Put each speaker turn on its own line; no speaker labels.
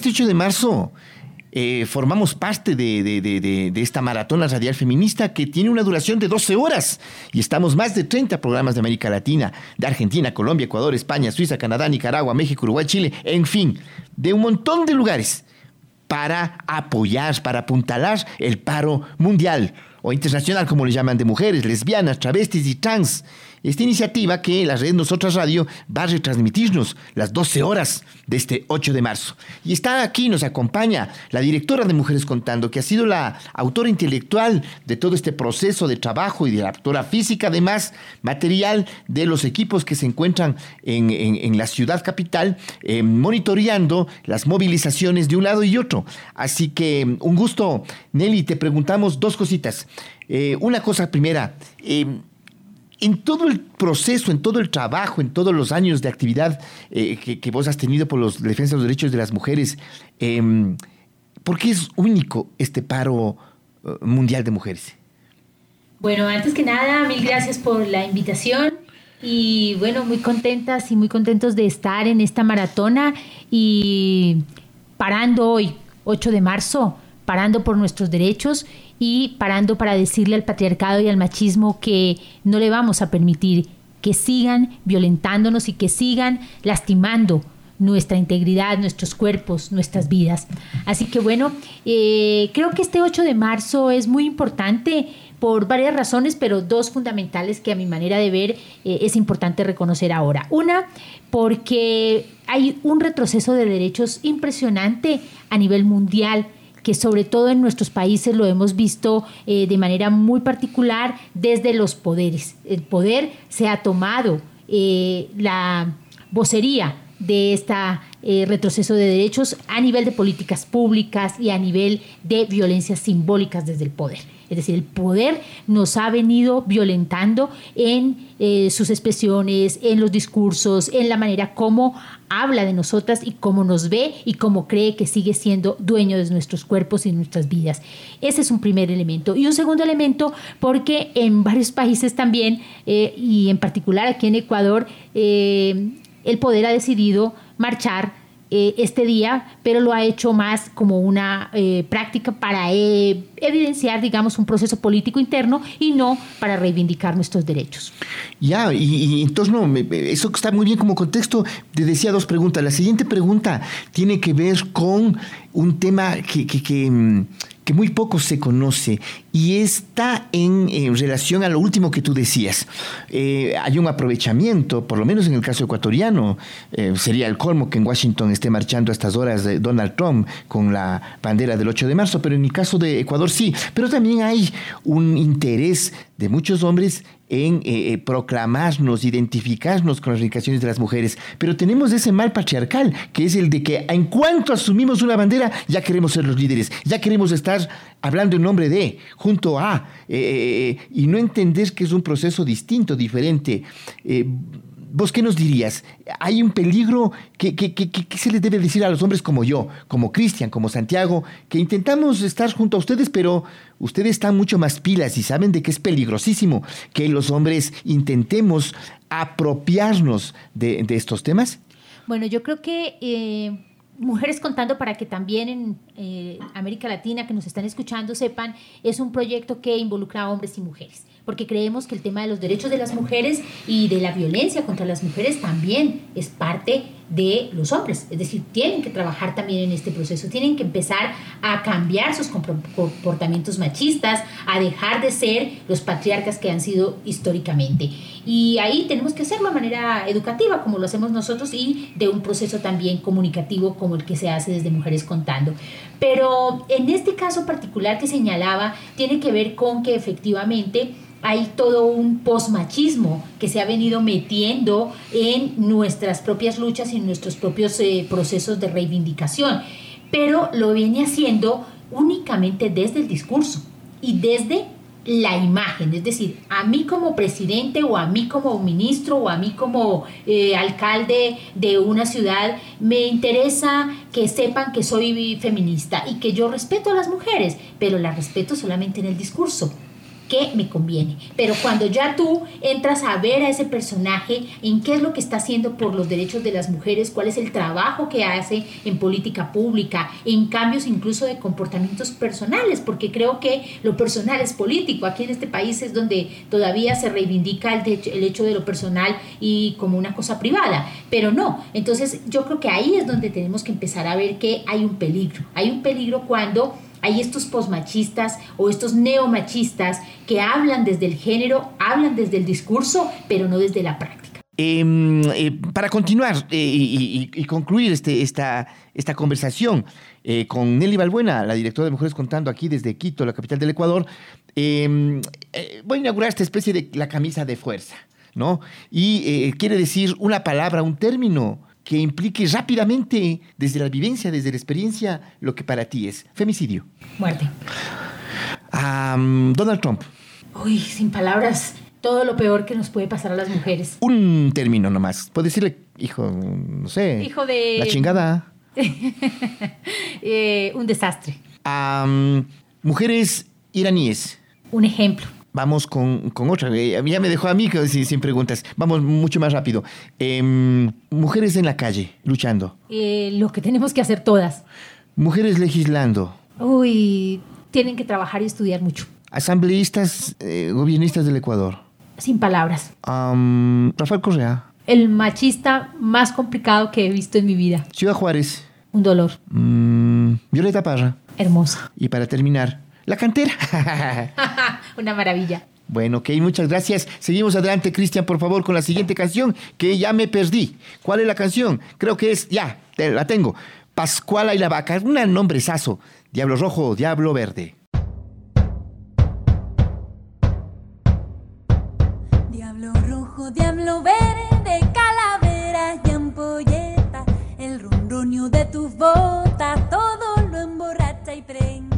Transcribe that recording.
este 8 de marzo formamos parte de esta maratona radial feminista que tiene una duración de 12 horas y estamos más de 30 programas de América Latina, de Argentina, Colombia, Ecuador, España, Suiza, Canadá, Nicaragua, México, Uruguay, Chile, en fin, de un montón de lugares para apoyar, para apuntalar el paro mundial o internacional, como le llaman, de mujeres, lesbianas, travestis y trans. Esta iniciativa que la red Nosotras Radio va a retransmitirnos las 12 horas de este 8 de marzo. Y está aquí, nos acompaña la directora de Mujeres Contando, que ha sido la autora intelectual de todo este proceso de trabajo y de la autora física, además, material de los equipos que se encuentran en la ciudad capital, monitoreando las movilizaciones de un lado y otro. Así que un gusto, Nelly, te preguntamos dos cositas. Una cosa primera, en todo el proceso, en todo el trabajo, en todos los años de actividad que vos has tenido por la defensa de los derechos de las mujeres, ¿por qué es único este paro mundial de mujeres?
Bueno, antes que nada, mil gracias por la invitación y bueno, muy contentas y muy contentos de estar en esta maratona y parando hoy, 8 de marzo, parando por nuestros derechos y parando para decirle al patriarcado y al machismo que no le vamos a permitir que sigan violentándonos y que sigan lastimando nuestra integridad, nuestros cuerpos, nuestras vidas. Así que bueno, creo que este 8 de marzo es muy importante por varias razones, pero dos fundamentales que a mi manera de ver es importante reconocer ahora. Una, porque hay un retroceso de derechos impresionante a nivel mundial, que sobre todo en nuestros países lo hemos visto de manera muy particular desde los poderes. El poder se ha tomado la vocería de este retroceso de derechos a nivel de políticas públicas y a nivel de violencias simbólicas desde el poder. Es decir, el poder nos ha venido violentando en sus expresiones, en los discursos, en la manera como habla de nosotras y cómo nos ve y cómo cree que sigue siendo dueño de nuestros cuerpos y nuestras vidas. Ese es un primer elemento. Y un segundo elemento, porque en varios países también, y en particular aquí en Ecuador, el poder ha decidido marchar este día, pero lo ha hecho más como una práctica para evidenciar, digamos, un proceso político interno y no para reivindicar nuestros derechos.
Ya, y entonces no, eso está muy bien como contexto. Te decía dos preguntas. La siguiente pregunta tiene que ver con un tema que muy poco se conoce y está en relación a lo último que tú decías. Hay un aprovechamiento, por lo menos en el caso ecuatoriano, sería el colmo que en Washington esté marchando a estas horas de Donald Trump con la bandera del 8 de marzo, pero en el caso de Ecuador sí. Pero también hay un interés de muchos hombres en proclamarnos, identificarnos con las reivindicaciones de las mujeres. Pero tenemos ese mal patriarcal, que es el de que en cuanto asumimos una bandera, ya queremos ser los líderes, ya queremos estar hablando en nombre de, junto a, y no entender que es un proceso distinto, diferente. ¿Vos qué nos dirías? ¿Hay un peligro? ¿Qué se les debe decir a los hombres como yo, como Cristian, como Santiago, que intentamos estar junto a ustedes, pero ustedes están mucho más pilas y saben de que es peligrosísimo que los hombres intentemos apropiarnos de estos temas?
Bueno, yo creo que Mujeres Contando, para que también en América Latina que nos están escuchando sepan, es un proyecto que involucra a hombres y mujeres, porque creemos que el tema de los derechos de las mujeres y de la violencia contra las mujeres también es parte de los hombres. Es decir, tienen que trabajar también en este proceso, tienen que empezar a cambiar sus comportamientos machistas, a dejar de ser los patriarcas que han sido históricamente. Y ahí tenemos que hacerlo de manera educativa, como lo hacemos nosotros, y de un proceso también comunicativo como el que se hace desde Mujeres Contando. Pero en este caso particular que señalaba, tiene que ver con que efectivamente hay todo un posmachismo que se ha venido metiendo en nuestras propias luchas y en nuestros propios procesos de reivindicación, pero lo viene haciendo únicamente desde el discurso y desde la imagen. Es decir, a mí como presidente o a mí como ministro o a mí como alcalde de una ciudad me interesa que sepan que soy feminista y que yo respeto a las mujeres, pero las respeto solamente en el discurso. qué me conviene. Pero cuando ya tú entras a ver a ese personaje, en qué es lo que está haciendo por los derechos de las mujeres, cuál es el trabajo que hace en política pública, en cambios incluso de comportamientos personales, porque creo que lo personal es político. Aquí en este país es donde todavía se reivindica el hecho de lo personal y como una cosa privada, pero no. Entonces yo creo que ahí es donde tenemos que empezar a ver que hay un peligro. Hay un peligro cuando hay estos posmachistas o estos neomachistas que hablan desde el género, hablan desde el discurso, pero no desde la práctica.
Para continuar y concluir esta conversación con Nelly Balbuena, la directora de Mujeres Contando aquí desde Quito, la capital del Ecuador, voy a inaugurar esta especie de la camisa de fuerza, ¿no? Y quiere decir una palabra, un término que implique rápidamente, desde la vivencia, desde la experiencia, lo que para ti es femicidio.
Muerte.
Donald Trump.
Uy, sin palabras, todo lo peor que nos puede pasar a las mujeres.
Un término nomás. Puedo decirle, hijo, no sé.
Hijo de...
La chingada.
Un desastre.
Mujeres iraníes.
Un ejemplo.
Vamos con otra. Ya me dejó a mí sin preguntas. Vamos mucho más rápido. Mujeres en la calle, luchando.
Lo que tenemos que hacer todas.
Mujeres legislando.
Uy, tienen que trabajar y estudiar mucho.
Asambleístas, gobiernistas del Ecuador.
Sin palabras.
Rafael Correa.
El machista más complicado que he visto en mi vida.
Ciudad Juárez.
Un dolor.
Violeta Parra.
Hermosa.
Y para terminar, La Cantera.
Una maravilla.
Bueno, ok, muchas gracias. Seguimos adelante, Cristian, por favor, con la siguiente canción, que ya me perdí. ¿Cuál es la canción? Creo que es, la tengo. Pascuala y la Vaca. Un nombrezazo. Diablo Rojo, Diablo Verde.
Diablo rojo, diablo verde, calaveras y ampolletas, el ronronio de tus botas, todo lo emborracha y prende.